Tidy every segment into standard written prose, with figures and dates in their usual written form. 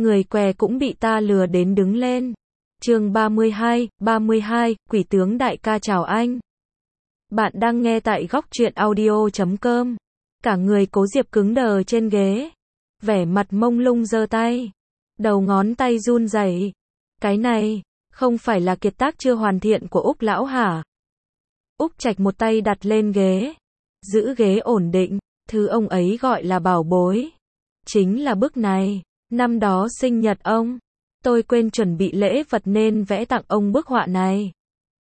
người què cũng bị ta lừa đến đứng lên. Chương 32, Quỷ tướng đại ca chào anh. Bạn đang nghe tại góc truyện audio.com. Cả người Cố Diệp cứng đờ trên ghế, vẻ mặt mông lung giơ tay, đầu ngón tay run rẩy. Cái này, không phải là kiệt tác chưa hoàn thiện của Úc lão hả? Úc Trạch một tay đặt lên ghế, giữ ghế ổn định, thứ ông ấy gọi là bảo bối. Chính là bức này, năm đó sinh nhật ông, tôi quên chuẩn bị lễ vật nên vẽ tặng ông bức họa này.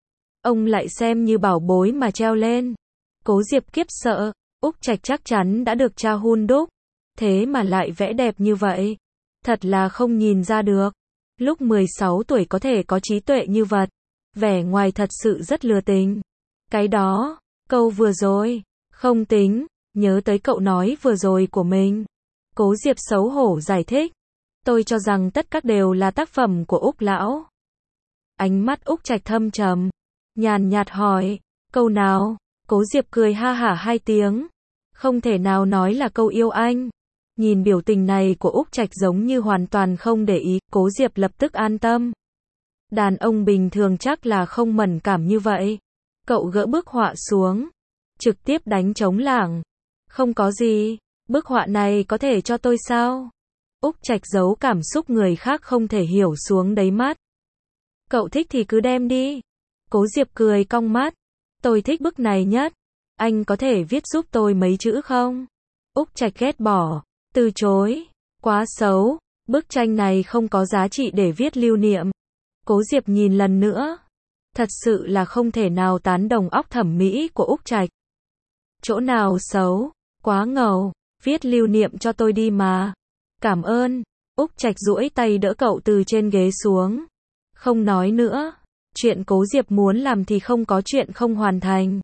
Ông lại xem như bảo bối mà treo lên. Cố Diệp kiếp sợ, Úc Trạch chắc chắn đã được cha hun đúc, thế mà lại vẽ đẹp như vậy. Thật là không nhìn ra được. Lúc 16 tuổi có thể có trí tuệ như vật, vẻ ngoài thật sự rất lừa tình. Cái đó, câu vừa rồi, không tính, nhớ tới cậu nói vừa rồi của mình. Cố Diệp xấu hổ giải thích. Tôi cho rằng tất cả đều là tác phẩm của Úc lão. Ánh mắt Úc Trạch thâm trầm, nhàn nhạt hỏi, câu nào? Cố Diệp cười ha hả hai tiếng. Không thể nào nói là câu yêu anh. Nhìn biểu tình này của Úc Trạch giống như hoàn toàn không để ý, Cố Diệp lập tức an tâm. Đàn ông bình thường chắc là không mẫn cảm như vậy. Cậu gỡ bức họa xuống, trực tiếp đánh trống lảng. Không có gì, bức họa này có thể cho tôi sao? Úc Trạch giấu cảm xúc người khác không thể hiểu xuống đáy mắt. Cậu thích thì cứ đem đi. Cố Diệp cười cong mắt. Tôi thích bức này nhất. Anh có thể viết giúp tôi mấy chữ không? Úc Trạch ghét bỏ, từ chối. Quá xấu, bức tranh này không có giá trị để viết lưu niệm. Cố Diệp nhìn lần nữa. Thật sự là không thể nào tán đồng óc thẩm mỹ của Úc Trạch. Chỗ nào xấu, quá ngầu, viết lưu niệm cho tôi đi mà. Cảm ơn. Úc Trạch duỗi tay đỡ cậu từ trên ghế xuống. Không nói nữa. Chuyện Cố Diệp muốn làm thì không có chuyện không hoàn thành.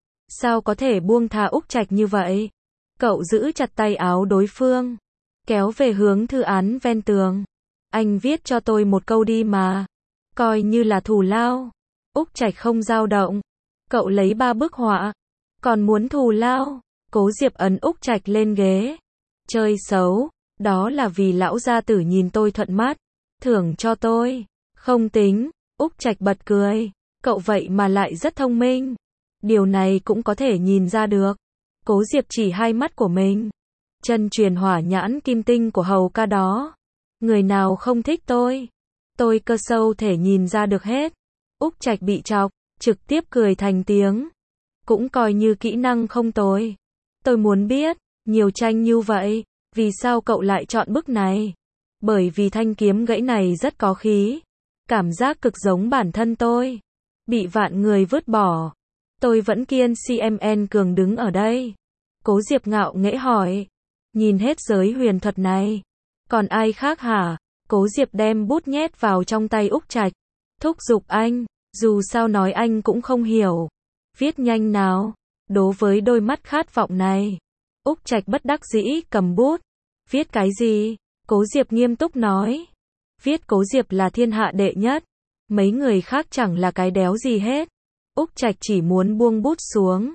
Sao có thể buông tha Úc Trạch như vậy? Cậu giữ chặt tay áo đối phương, kéo về hướng thư án ven tường. Anh viết cho tôi một câu đi mà. Coi như là thù lao. Úc Trạch không dao động. Cậu lấy 3 bức họa. Còn muốn thù lao? Cố Diệp ấn Úc Trạch lên ghế. Chơi xấu. Đó là vì lão gia tử nhìn tôi thuận mắt, thưởng cho tôi. Không tính. Úc Trạch bật cười. Cậu vậy mà lại rất thông minh. Điều này cũng có thể nhìn ra được. Cố Diệp chỉ hai mắt của mình. Chân truyền hỏa nhãn kim tinh của hầu ca đó. Người nào không thích tôi? Tôi cơ sâu thể nhìn ra được hết. Úc Trạch bị chọc, trực tiếp cười thành tiếng. Cũng coi như kỹ năng không tồi. Tôi muốn biết, nhiều tranh như vậy, vì sao cậu lại chọn bức này? Bởi vì thanh kiếm gãy này rất có khí. Cảm giác cực giống bản thân tôi. Bị vạn người vứt bỏ. Tôi vẫn kiên CMN cường đứng ở đây. Cố Diệp ngạo nghễ hỏi. Nhìn hết giới huyền thuật này. Còn ai khác hả? Cố Diệp đem bút nhét vào trong tay Úc Trạch. Thúc giục anh. Dù sao nói anh cũng không hiểu. Viết nhanh nào. Đố với đôi mắt khát vọng này. Úc Trạch bất đắc dĩ cầm bút. Viết cái gì? Cố Diệp nghiêm túc nói. Viết Cố Diệp là thiên hạ đệ nhất. Mấy người khác chẳng là cái đéo gì hết. Úc Trạch chỉ muốn buông bút xuống.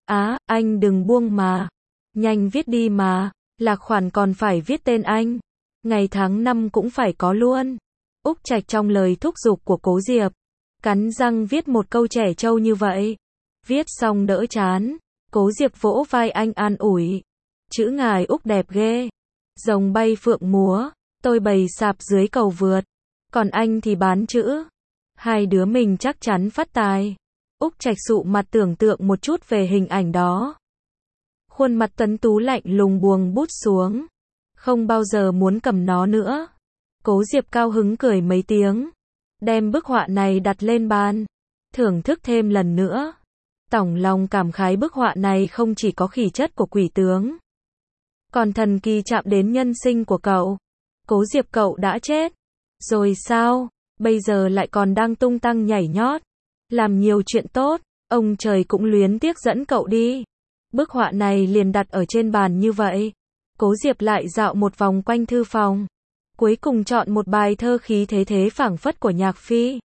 Anh đừng buông mà. Nhanh viết đi mà. Lạc khoản còn phải viết tên anh. Ngày tháng năm cũng phải có luôn. Úc Trạch trong lời thúc giục của Cố Diệp. Cắn răng viết một câu trẻ trâu như vậy. Viết xong đỡ chán. Cố Diệp vỗ vai anh an ủi. Chữ ngài Úc đẹp ghê. Rồng bay phượng múa. Tôi bày sạp dưới cầu vượt. Còn anh thì bán chữ. Hai đứa mình chắc chắn phát tài. Úc Trạch sụ mặt tưởng tượng một chút về hình ảnh đó. Khuôn mặt tuấn tú lạnh lùng buông bút xuống. Không bao giờ muốn cầm nó nữa. Cố Diệp cao hứng cười mấy tiếng. Đem bức họa này đặt lên bàn. Thưởng thức thêm lần nữa. Tỏng lòng cảm khái bức họa này không chỉ có khí chất của quỷ tướng. Còn thần kỳ chạm đến nhân sinh của cậu. Cố Diệp cậu đã chết. Rồi sao? Bây giờ lại còn đang tung tăng nhảy nhót. Làm nhiều chuyện tốt. Ông trời cũng luyến tiếc dẫn cậu đi. Bức họa này liền đặt ở trên bàn như vậy. Cố Diệp lại dạo một vòng quanh thư phòng. Cuối cùng chọn một bài thơ khí thế thế phảng phất của Nhạc Phi.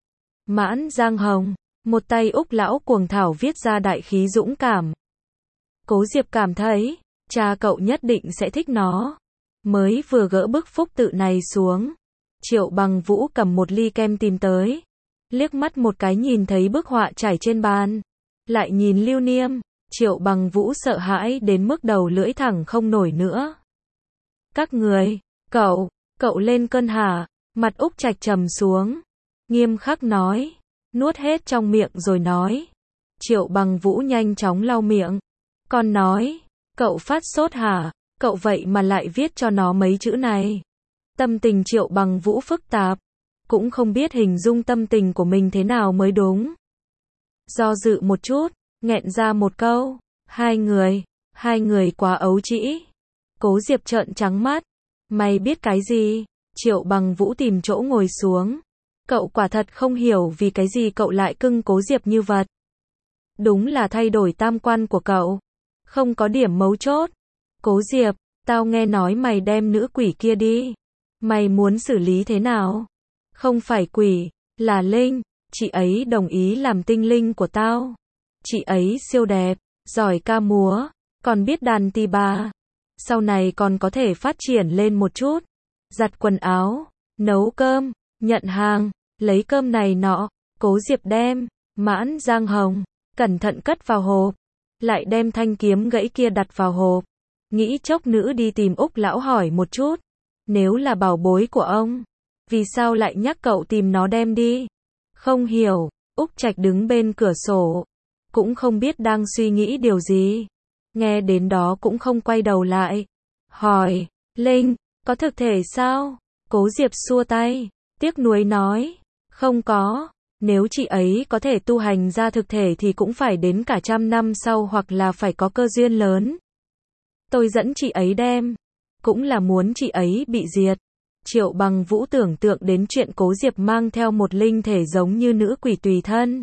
Mãn Giang Hồng. Một tay Úc lão cuồng thảo viết ra đại khí dũng cảm. Cố Diệp cảm thấy, cha cậu nhất định sẽ thích nó. Mới vừa gỡ bức phúc tự này xuống, Triệu Bằng Vũ cầm một ly kem tìm tới. Liếc mắt một cái nhìn thấy bức họa trải trên bàn. Lại nhìn Lưu Niêm, Triệu Bằng Vũ sợ hãi đến mức đầu lưỡi thẳng không nổi nữa. Các người, cậu lên cơn hả? Mặt Úc Trạch trầm xuống. Nghiêm khắc nói. Nuốt hết trong miệng rồi nói. Triệu Bằng Vũ nhanh chóng lau miệng. Còn nói, cậu phát sốt hả? Cậu vậy mà lại viết cho nó mấy chữ này. Tâm tình Triệu Bằng Vũ phức tạp. Cũng không biết hình dung tâm tình của mình thế nào mới đúng. Do dự một chút, nghẹn ra một câu. Hai người quá ấu trĩ. Cố Diệp trợn trắng mắt. Mày biết cái gì? Triệu Bằng Vũ tìm chỗ ngồi xuống. Cậu quả thật không hiểu vì cái gì cậu lại cưng Cố Diệp như vật. Đúng là thay đổi tam quan của cậu. Không có điểm mấu chốt. Cố Diệp, tao nghe nói mày đem nữ quỷ kia đi. Mày muốn xử lý thế nào? Không phải quỷ, là linh. Chị ấy đồng ý làm tinh linh của tao. Chị ấy siêu đẹp, giỏi ca múa, còn biết đàn tỳ bà. Sau này còn có thể phát triển lên một chút. Giặt quần áo, nấu cơm, nhận hàng, lấy cơm này nọ. Cố Diệp đem mãn giang hồng, cẩn thận cất vào hộp. Lại đem thanh kiếm gãy kia đặt vào hộp. Nghĩ chốc nữ đi tìm Úc lão hỏi một chút. Nếu là bảo bối của ông, vì sao lại nhắc cậu tìm nó đem đi? Không hiểu. Úc Trạch đứng bên cửa sổ, cũng không biết đang suy nghĩ điều gì. Nghe đến đó cũng không quay đầu lại. Hỏi, Linh, có thực thể sao? Cố Diệp xua tay, tiếc nuối nói, không có. Nếu chị ấy có thể tu hành ra thực thể thì cũng phải đến cả 100 năm sau hoặc là phải có cơ duyên lớn. Tôi dẫn chị ấy đem, cũng là muốn chị ấy bị diệt. Triệu Bằng Vũ tưởng tượng đến chuyện Cố Diệp mang theo một linh thể giống như nữ quỷ tùy thân.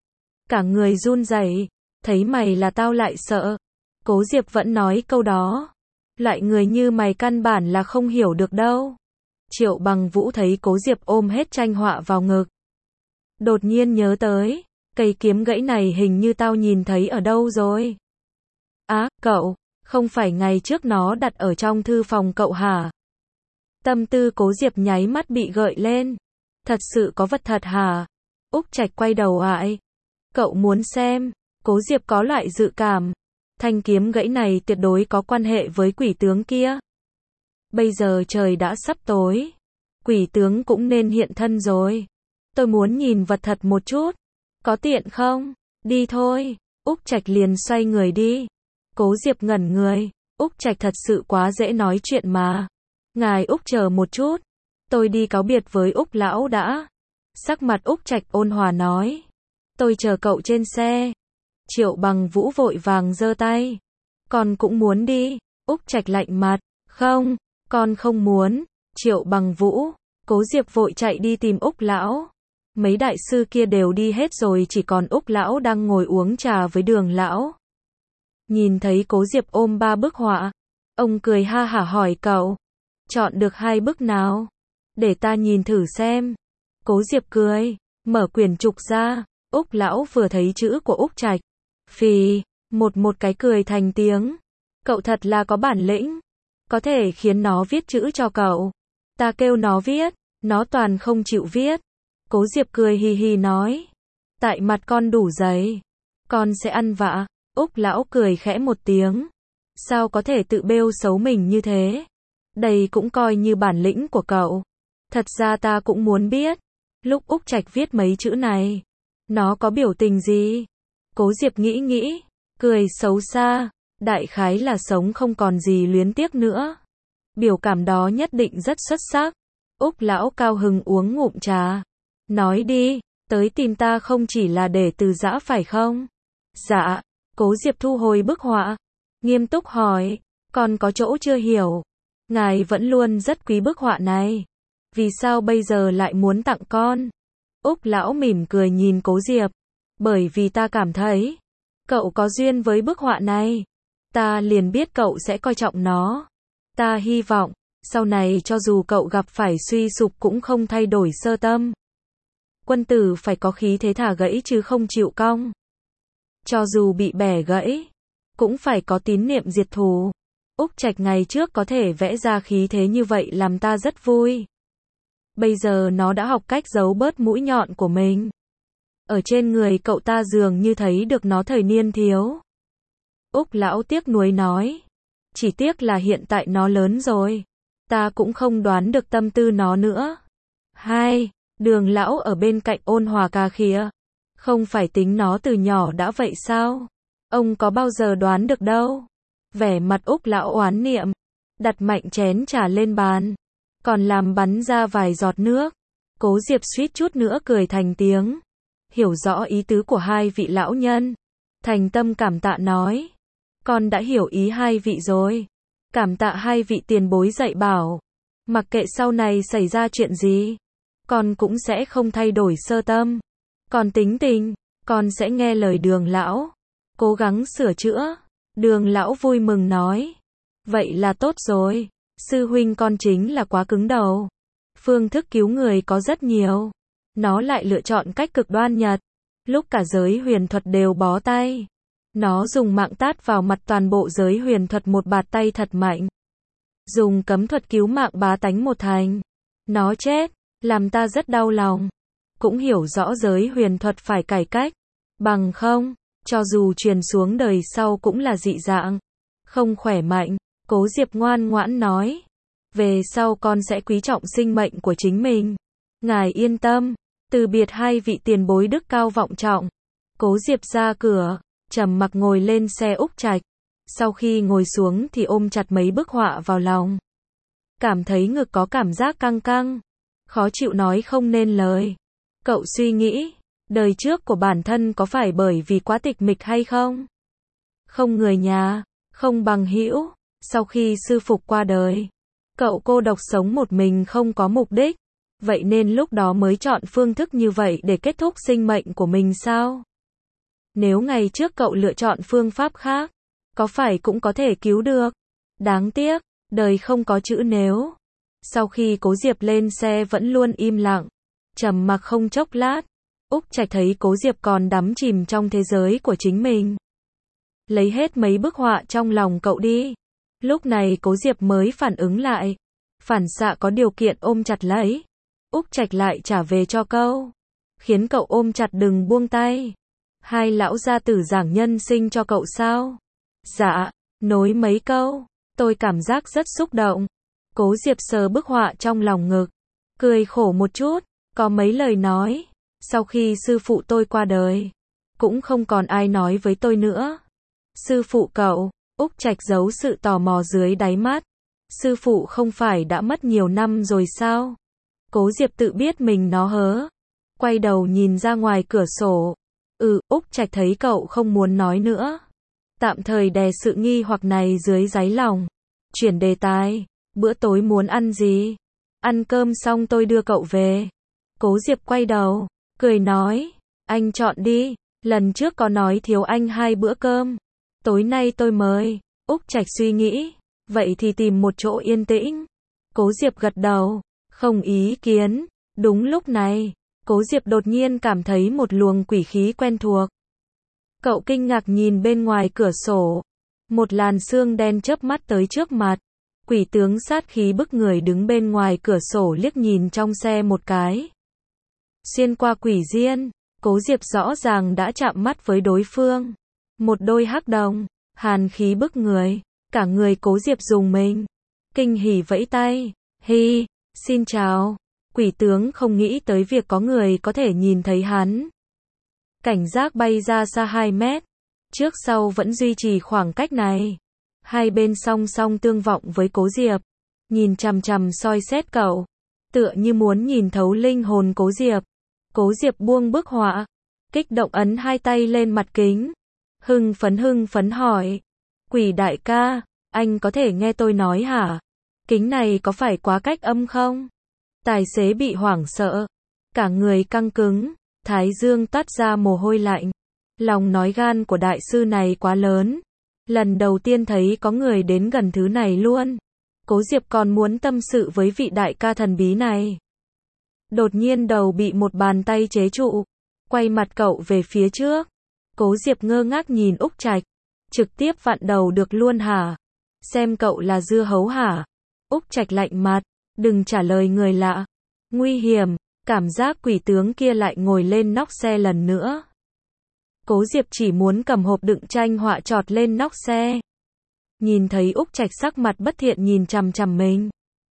Cả người run rẩy, thấy mày là tao lại sợ. Cố Diệp vẫn nói câu đó. Loại người như mày căn bản là không hiểu được đâu. Triệu Bằng Vũ thấy Cố Diệp ôm hết tranh họa vào ngực. Đột nhiên nhớ tới, cây kiếm gãy này hình như tao nhìn thấy ở đâu rồi. Á, cậu, không phải ngày trước nó đặt ở trong thư phòng cậu hả? Tâm tư Cố Diệp nháy mắt bị gợi lên. Thật sự có vật thật hả? Úc Trạch quay đầu lại. Cậu muốn xem. Cố Diệp có loại dự cảm. Thanh kiếm gãy này tuyệt đối có quan hệ với quỷ tướng kia. Bây giờ trời đã sắp tối. Quỷ tướng cũng nên hiện thân rồi. Tôi muốn nhìn vật thật một chút. Có tiện không? Đi thôi. Úc Trạch liền xoay người đi. Cố Diệp ngẩn người. Úc Trạch thật sự quá dễ nói chuyện mà. Ngài Úc chờ một chút. Tôi đi cáo biệt với Úc lão đã. Sắc mặt Úc Trạch ôn hòa nói. Tôi chờ cậu trên xe. Triệu Bằng Vũ vội vàng giơ tay. Con cũng muốn đi. Úc Trạch lạnh mặt. Không, con không muốn. Triệu Bằng Vũ. Cố Diệp vội chạy đi tìm Úc lão. Mấy đại sư kia đều đi hết rồi, chỉ còn Úc lão đang ngồi uống trà với Đường lão. Nhìn thấy Cố Diệp ôm 3 bức họa, ông cười ha hả hỏi cậu, chọn được 2 bức nào? Để ta nhìn thử xem. Cố Diệp cười, mở quyển trục ra. Úc lão vừa thấy chữ của Úc Trạch, phì, một cái cười thành tiếng. Cậu thật là có bản lĩnh, có thể khiến nó viết chữ cho cậu. Ta kêu nó viết, nó toàn không chịu viết. Cố Diệp cười hì hì nói, tại mặt con đủ dày, con sẽ ăn vạ. Úc lão cười khẽ một tiếng, sao có thể tự bêu xấu mình như thế? Đây cũng coi như bản lĩnh của cậu. Thật ra ta cũng muốn biết, lúc Úc Trạch viết mấy chữ này, nó có biểu tình gì? Cố Diệp nghĩ, cười xấu xa, đại khái là sống không còn gì luyến tiếc nữa. Biểu cảm đó nhất định rất xuất sắc. Úc lão cao hứng uống ngụm trà. Nói đi, tới tìm ta không chỉ là để từ giã phải không? Dạ. Cố Diệp thu hồi bức họa, nghiêm túc hỏi, còn có chỗ chưa hiểu. Ngài vẫn luôn rất quý bức họa này. Vì sao bây giờ lại muốn tặng con? Úc lão mỉm cười nhìn Cố Diệp. Bởi vì ta cảm thấy, cậu có duyên với bức họa này. Ta liền biết cậu sẽ coi trọng nó. Ta hy vọng, sau này cho dù cậu gặp phải suy sụp cũng không thay đổi sơ tâm. Quân tử phải có khí thế thả gãy chứ không chịu cong. Cho dù bị bẻ gãy, cũng phải có tín niệm diệt thù. Úc Trạch ngày trước có thể vẽ ra khí thế như vậy làm ta rất vui. Bây giờ nó đã học cách giấu bớt mũi nhọn của mình. Ở trên người cậu ta dường như thấy được nó thời niên thiếu. Úc lão tiếc nuối nói. Chỉ tiếc là hiện tại nó lớn rồi. Ta cũng không đoán được tâm tư nó nữa. Hai, Đường lão ở bên cạnh ôn hòa cà khịa. Không phải tính nó từ nhỏ đã vậy sao? Ông có bao giờ đoán được đâu. Vẻ mặt Úc lão oán niệm. Đặt mạnh chén trà lên bàn. Còn làm bắn ra vài giọt nước. Cố Diệp suýt chút nữa cười thành tiếng. Hiểu rõ ý tứ của hai vị lão nhân. Thành tâm cảm tạ nói. Con đã hiểu ý hai vị rồi. Cảm tạ hai vị tiền bối dạy bảo. Mặc kệ sau này xảy ra chuyện gì. Con cũng sẽ không thay đổi sơ tâm. Con tính tình. Con sẽ nghe lời Đường lão. Cố gắng sửa chữa. Đường lão vui mừng nói. Vậy là tốt rồi. Sư huynh con chính là quá cứng đầu. Phương thức cứu người có rất nhiều. Nó lại lựa chọn cách cực đoan nhật. Lúc cả giới huyền thuật đều bó tay. Nó dùng mạng tát vào mặt toàn bộ giới huyền thuật một bạt tay thật mạnh. Dùng cấm thuật cứu mạng bá tánh một thành. Nó chết, làm ta rất đau lòng. Cũng hiểu rõ giới huyền thuật phải cải cách. Bằng không, cho dù truyền xuống đời sau cũng là dị dạng. Không khỏe mạnh, Cố Diệp ngoan ngoãn nói. Về sau con sẽ quý trọng sinh mệnh của chính mình. Ngài yên tâm. Từ biệt hai vị tiền bối đức cao vọng trọng. Cố Diệp ra cửa, trầm mặc ngồi lên xe Úc Trạch. Sau khi ngồi xuống thì ôm chặt mấy bức họa vào lòng. Cảm thấy ngực có cảm giác căng căng. Khó chịu nói không nên lời. Cậu suy nghĩ, đời trước của bản thân có phải bởi vì quá tịch mịch hay không? Không người nhà, không bằng hữu. Sau khi sư phụ qua đời, cậu cô độc sống một mình không có mục đích. Vậy nên lúc đó mới chọn phương thức như vậy để kết thúc sinh mệnh của mình sao? Nếu ngày trước cậu lựa chọn phương pháp khác, có phải cũng có thể cứu được? Đáng tiếc, đời không có chữ nếu. Sau khi Cố Diệp lên xe vẫn luôn im lặng, trầm mặc không chốc lát. Úc Trạch thấy Cố Diệp còn đắm chìm trong thế giới của chính mình. Lấy hết mấy bức họa trong lòng cậu đi. Lúc này Cố Diệp mới phản ứng lại. Phản xạ có điều kiện ôm chặt lấy. Úc Trạch lại trả về cho câu. Khiến cậu ôm chặt đừng buông tay. Hai lão gia tử giảng nhân sinh cho cậu sao? Dạ, nối mấy câu. Tôi cảm giác rất xúc động. Cố Diệp sờ bức họa trong lòng ngực. Cười khổ một chút. Có mấy lời nói. Sau khi sư phụ tôi qua đời, cũng không còn ai nói với tôi nữa. Sư phụ cậu. Úc Trạch giấu sự tò mò dưới đáy mắt. Sư phụ không phải đã mất nhiều năm rồi sao? Cố Diệp tự biết mình nó hớ. Quay đầu nhìn ra ngoài cửa sổ. Úc Trạch thấy cậu không muốn nói nữa. Tạm thời đè sự nghi hoặc này dưới đáy lòng. Chuyển đề tài. Bữa tối muốn ăn gì? Ăn cơm xong tôi đưa cậu về. Cố Diệp quay đầu, cười nói. Anh chọn đi. Lần trước có nói thiếu anh 2 bữa cơm. Tối nay tôi mời. Úc Trạch suy nghĩ. Vậy thì tìm một chỗ yên tĩnh. Cố Diệp gật đầu. Không ý kiến. Đúng lúc này, Cố Diệp đột nhiên cảm thấy một luồng quỷ khí quen thuộc. Cậu kinh ngạc nhìn bên ngoài cửa sổ. Một làn sương đen chớp mắt tới trước mặt. Quỷ tướng sát khí bức người đứng bên ngoài cửa sổ liếc nhìn trong xe một cái. Xuyên qua quỷ diên, Cố Diệp rõ ràng đã chạm mắt với đối phương. Một đôi hắc đồng, hàn khí bức người. Cả người Cố Diệp rùng mình. Kinh hỉ vẫy tay. Hi, xin chào. Quỷ tướng không nghĩ tới việc có người có thể nhìn thấy hắn. Cảnh giác bay ra xa 2 mét. Trước sau vẫn duy trì khoảng cách này. Hai bên song song tương vọng với Cố Diệp. Nhìn chằm chằm soi xét cậu. Tựa như muốn nhìn thấu linh hồn Cố Diệp. Cố Diệp buông bức họa. Kích động ấn 2 tay lên mặt kính. Hưng phấn hỏi. Quỷ đại ca, anh có thể nghe tôi nói hả? Kính này có phải quá cách âm không? Tài xế bị hoảng sợ. Cả người căng cứng. Thái dương toát ra mồ hôi lạnh. Lòng nói gan của đại sư này quá lớn. Lần đầu tiên thấy có người đến gần thứ này luôn. Cố Diệp còn muốn tâm sự với vị đại ca thần bí này. Đột nhiên đầu bị một bàn tay chế trụ. Quay mặt cậu về phía trước. Cố Diệp ngơ ngác nhìn Úc Trạch. Trực tiếp vặn đầu được luôn hả? Xem cậu là dưa hấu hả? Úc Trạch lạnh mặt, đừng trả lời người lạ. Nguy hiểm, cảm giác quỷ tướng kia lại ngồi lên nóc xe lần nữa. Cố Diệp chỉ muốn cầm hộp đựng tranh họa trọt lên nóc xe. Nhìn thấy Úc Trạch sắc mặt bất thiện nhìn chằm chằm mình.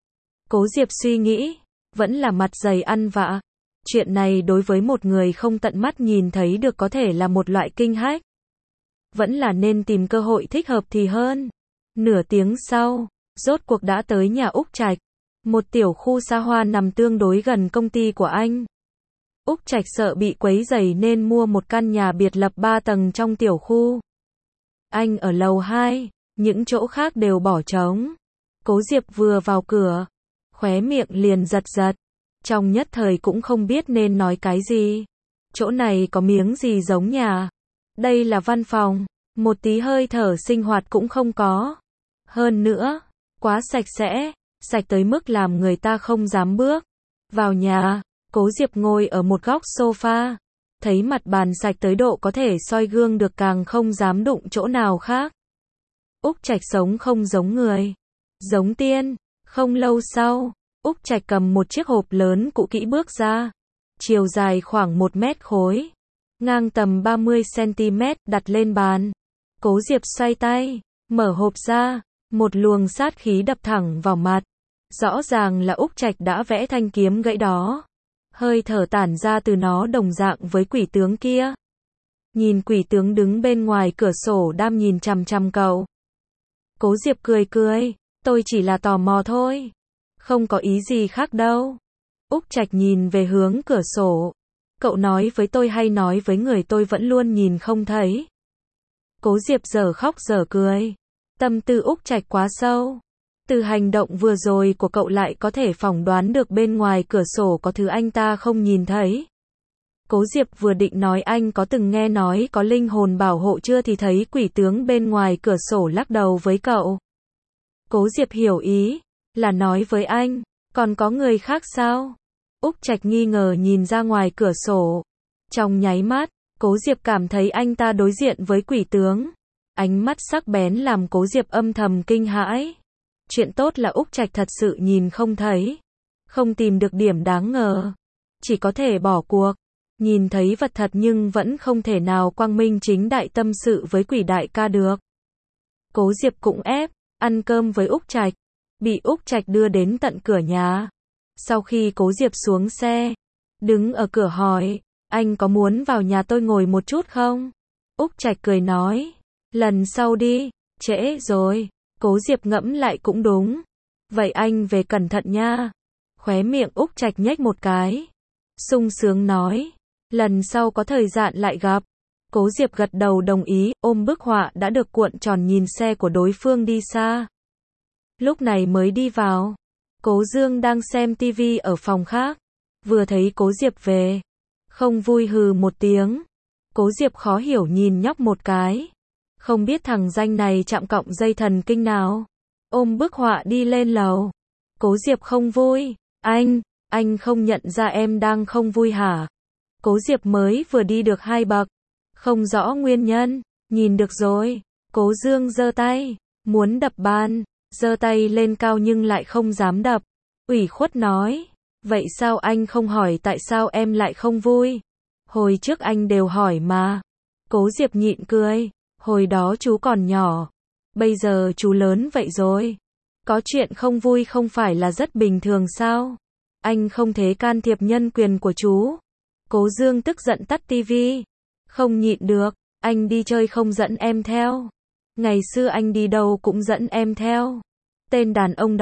Cố Diệp suy nghĩ, vẫn là mặt dày ăn vạ. Chuyện này đối với một người không tận mắt nhìn thấy được có thể là một loại kinh hách. Vẫn là nên tìm cơ hội thích hợp thì hơn. Nửa tiếng sau, rốt cuộc đã tới nhà Úc Trạch. Một tiểu khu xa hoa nằm tương đối gần công ty của anh. Úc Trạch sợ bị quấy rầy nên mua một căn nhà biệt lập 3 tầng trong tiểu khu. Anh ở lầu 2, những chỗ khác đều bỏ trống. Cố Diệp vừa vào cửa, khóe miệng liền giật giật. Trong nhất thời cũng không biết nên nói cái gì. Chỗ này có miếng gì giống nhà. Đây là văn phòng, một tí hơi thở sinh hoạt cũng không có. Hơn nữa, quá sạch sẽ, sạch tới mức làm người ta không dám bước vào nhà. Cố Diệp ngồi ở một góc sofa, thấy mặt bàn sạch tới độ có thể soi gương được càng không dám đụng chỗ nào khác. Úc Trạch sống không giống người, giống tiên. Không lâu sau, Úc Trạch cầm một chiếc hộp lớn cũ kỹ bước ra, chiều dài khoảng 1 mét khối, ngang tầm 30 cm đặt lên bàn. Cố Diệp xoay tay, mở hộp ra, một luồng sát khí đập thẳng vào mặt. Rõ ràng là Úc Trạch đã vẽ thanh kiếm gãy đó. Hơi thở tản ra từ nó đồng dạng với quỷ tướng kia. Nhìn quỷ tướng đứng bên ngoài cửa sổ đăm nhìn chằm chằm cậu. Cố Diệp cười cười, tôi chỉ là tò mò thôi. Không có ý gì khác đâu. Úc Trạch nhìn về hướng cửa sổ. Cậu nói với tôi hay nói với người tôi vẫn luôn nhìn không thấy. Cố Diệp dở khóc dở cười. Tâm tư Úc Trạch quá sâu. Từ hành động vừa rồi của cậu lại có thể phỏng đoán được bên ngoài cửa sổ có thứ anh ta không nhìn thấy. Cố Diệp vừa định nói anh có từng nghe nói có linh hồn bảo hộ chưa thì thấy quỷ tướng bên ngoài cửa sổ lắc đầu với cậu. Cố Diệp hiểu ý, là nói với anh, còn có người khác sao? Úc Trạch nghi ngờ nhìn ra ngoài cửa sổ. Trong nháy mắt, Cố Diệp cảm thấy anh ta đối diện với quỷ tướng. Ánh mắt sắc bén làm Cố Diệp âm thầm kinh hãi. Chuyện tốt là Úc Trạch thật sự nhìn không thấy. Không tìm được điểm đáng ngờ. Chỉ có thể bỏ cuộc. Nhìn thấy vật thật nhưng vẫn không thể nào quang minh chính đại tâm sự với quỷ đại ca được. Cố Diệp cũng ép, ăn cơm với Úc Trạch. Bị Úc Trạch đưa đến tận cửa nhà. Sau khi Cố Diệp xuống xe, đứng ở cửa hỏi, anh có muốn vào nhà tôi ngồi một chút không? Úc Trạch cười nói, lần sau đi, trễ rồi. Cố Diệp ngẫm lại cũng đúng. Vậy anh về cẩn thận nha. Khóe miệng Úc Trạch nhếch một cái. Sung sướng nói, lần sau có thời gian lại gặp. Cố Diệp gật đầu đồng ý, ôm bức họa đã được cuộn tròn nhìn xe của đối phương đi xa. Lúc này mới đi vào. Cố Dương đang xem tivi ở phòng khác. Vừa thấy Cố Diệp về, không vui hừ một tiếng. Cố Diệp khó hiểu nhìn nhóc một cái. Không biết thằng danh này chạm cọng dây thần kinh nào. Ôm bức họa đi lên lầu. Cố Diệp không vui. Anh không nhận ra em đang không vui hả? Cố Diệp mới vừa đi được 2 bậc. Không rõ nguyên nhân. Nhìn được rồi. Cố Dương giơ tay, muốn đập bàn. Giơ tay lên cao nhưng lại không dám đập. Ủy khuất nói. Vậy sao anh không hỏi tại sao em lại không vui? Hồi trước anh đều hỏi mà. Cố Diệp nhịn cười. Hồi đó chú còn nhỏ. Bây giờ chú lớn vậy rồi. Có chuyện không vui không phải là rất bình thường sao? Anh không thể can thiệp nhân quyền của chú. Cố Dương tức giận tắt tivi. Không nhịn được. Anh đi chơi không dẫn em theo. Ngày xưa anh đi đâu cũng dẫn em theo. Tên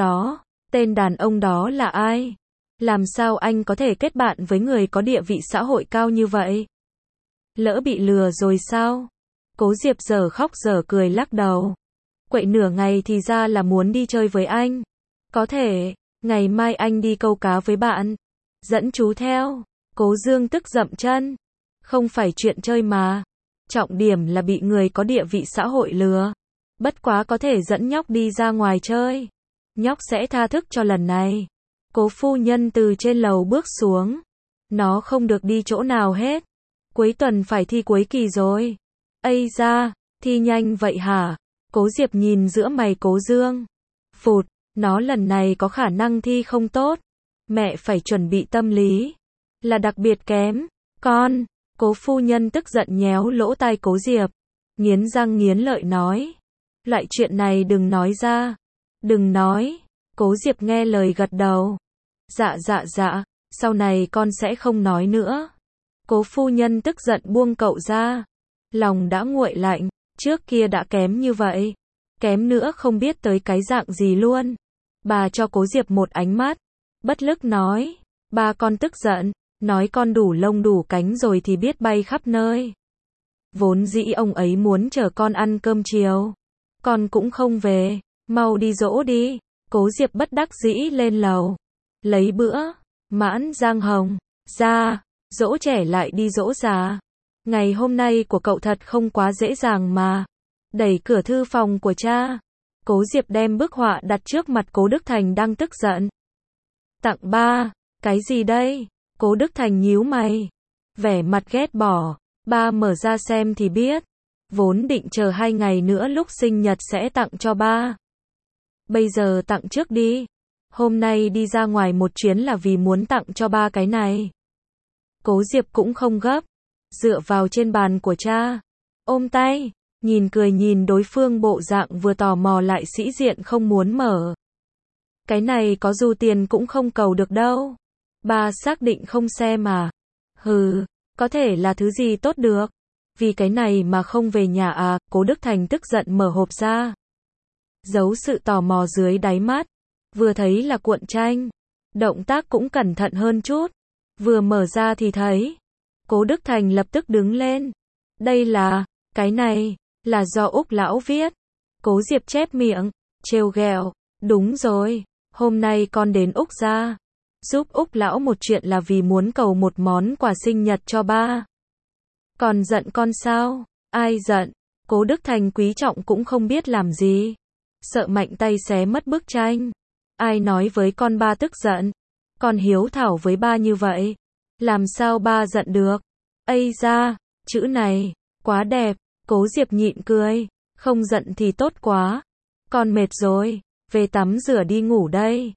đàn ông đó là ai? Làm sao anh có thể kết bạn với người có địa vị xã hội cao như vậy? Lỡ bị lừa rồi sao? Cố Diệp giờ khóc giờ cười lắc đầu. Quậy nửa ngày thì ra là muốn đi chơi với anh. Có thể, ngày mai anh đi câu cá với bạn. Dẫn chú theo. Cố Dương tức dậm chân. Không phải chuyện chơi mà. Trọng điểm là bị người có địa vị xã hội lừa. Bất quá có thể dẫn nhóc đi ra ngoài chơi. Nhóc sẽ tha thức cho lần này. Cố phu nhân từ trên lầu bước xuống. Nó không được đi chỗ nào hết. Cuối tuần phải thi cuối kỳ rồi. Ây da, thi nhanh vậy hả? Cố Diệp nhìn giữa mày Cố Dương. Phụt, nó lần này có khả năng thi không tốt. Mẹ phải chuẩn bị tâm lý. Là đặc biệt kém. Con, Cố phu nhân tức giận nhéo lỗ tai Cố Diệp. Nghiến răng nghiến lợi nói. Loại chuyện này đừng nói ra. Đừng nói. Cố Diệp nghe lời gật đầu. Dạ, sau này con sẽ không nói nữa. Cố phu nhân tức giận buông cậu ra. Lòng đã nguội lạnh, trước kia đã kém như vậy. Kém nữa không biết tới cái dạng gì luôn. Bà cho Cố Diệp một ánh mắt. Bất lực nói. Ba con tức giận, nói con đủ lông đủ cánh rồi thì biết bay khắp nơi. Vốn dĩ ông ấy muốn chở con ăn cơm chiều. Con cũng không về, mau đi dỗ đi. Cố Diệp bất đắc dĩ lên lầu. Lấy bữa, Mãn Giang Hồng, ra, dỗ trẻ lại đi dỗ già. Ngày hôm nay của cậu thật không quá dễ dàng mà. Đẩy cửa thư phòng của cha. Cố Diệp đem bức họa đặt trước mặt Cố Đức Thành đang tức giận. Tặng ba, cái gì đây? Cố Đức Thành nhíu mày. Vẻ mặt ghét bỏ, ba mở ra xem thì biết. Vốn định chờ 2 ngày nữa lúc sinh nhật sẽ tặng cho ba. Bây giờ tặng trước đi. Hôm nay đi ra ngoài một chuyến là vì muốn tặng cho ba cái này. Cố Diệp cũng không gấp. Dựa vào trên bàn của cha. Ôm tay. Cười nhìn đối phương bộ dạng vừa tò mò lại sĩ diện không muốn mở. Cái này có dù tiền cũng không cầu được đâu. Ba xác định không xem mà. Hừ, có thể là thứ gì tốt được. Vì cái này mà không về nhà à? Cố Đức Thành tức giận mở hộp ra. Giấu sự tò mò dưới đáy mắt. Vừa thấy là cuộn tranh. Động tác cũng cẩn thận hơn chút. Vừa mở ra thì thấy. Cố Đức Thành lập tức đứng lên. Đây là, cái này, là do Úc lão viết. Cố Diệp chép miệng, trêu ghẹo. Đúng rồi, hôm nay con đến Úc gia. Giúp Úc lão một chuyện là vì muốn cầu một món quà sinh nhật cho ba. Còn giận con sao? Ai giận? Cố Đức Thành quý trọng cũng không biết làm gì. Sợ mạnh tay xé mất bức tranh. Ai nói với con ba tức giận? Con hiếu thảo với ba như vậy. Làm sao ba giận được? Ây da, chữ này, quá đẹp. Cố Diệp nhịn cười. Không giận thì tốt quá. Con mệt rồi, về tắm rửa đi ngủ đây.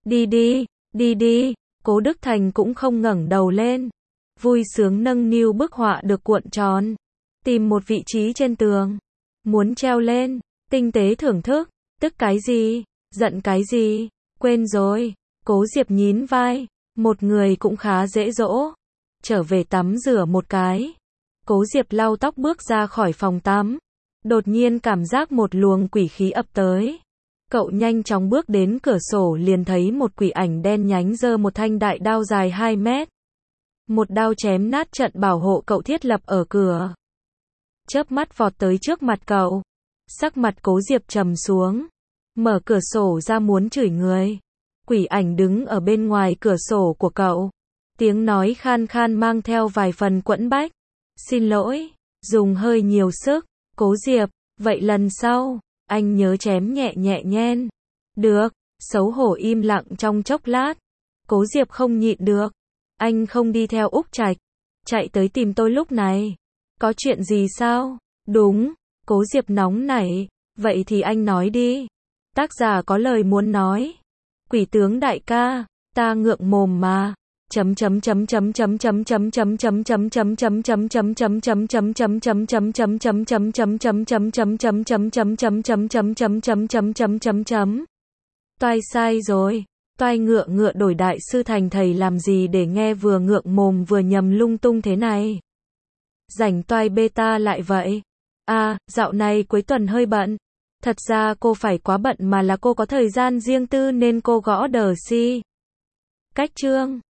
Đi đi. Cố Đức Thành cũng không ngẩng đầu lên. Vui sướng nâng niu bức họa được cuộn tròn. Tìm một vị trí trên tường. Muốn treo lên, tinh tế thưởng thức. Tức cái gì? Giận cái gì? Quên rồi. Cố Diệp nhún vai. Một người cũng khá dễ dỗ. Trở về tắm rửa một cái. Cố Diệp lau tóc bước ra khỏi phòng tắm. Đột nhiên cảm giác một luồng quỷ khí ập tới. Cậu nhanh chóng bước đến cửa sổ liền thấy một quỷ ảnh đen nhánh giơ một thanh đại đao dài 2 mét. Một đao chém nát trận bảo hộ cậu thiết lập ở cửa. Chớp mắt vọt tới trước mặt cậu. Sắc mặt Cố Diệp trầm xuống. Mở cửa sổ ra muốn chửi người. Quỷ ảnh đứng ở bên ngoài cửa sổ của cậu. Tiếng nói khan khan mang theo vài phần quẫn bách. Xin lỗi, dùng hơi nhiều sức. Cố Diệp, vậy lần sau, anh nhớ chém nhẹ nhen. Được, xấu hổ im lặng trong chốc lát. Cố Diệp không nhịn được. Anh không đi theo Úc Trạch. Chạy tới tìm tôi lúc này. Có chuyện gì sao? Đúng, Cố Diệp nóng nảy. Vậy thì anh nói đi. Tác giả có lời muốn nói. Quỷ tướng đại ca, ta ngượng mồm mà. Toai sai rồi. Toai ngựa đổi đại sư thành thầy làm gì để nghe vừa ngượng mồm vừa nhầm lung tung thế này. Rảnh toai beta lại vậy. À, dạo này cuối tuần hơi bận. Thật ra cô phải quá bận mà là cô có thời gian riêng tư nên cô gõ đờ si. Cách chương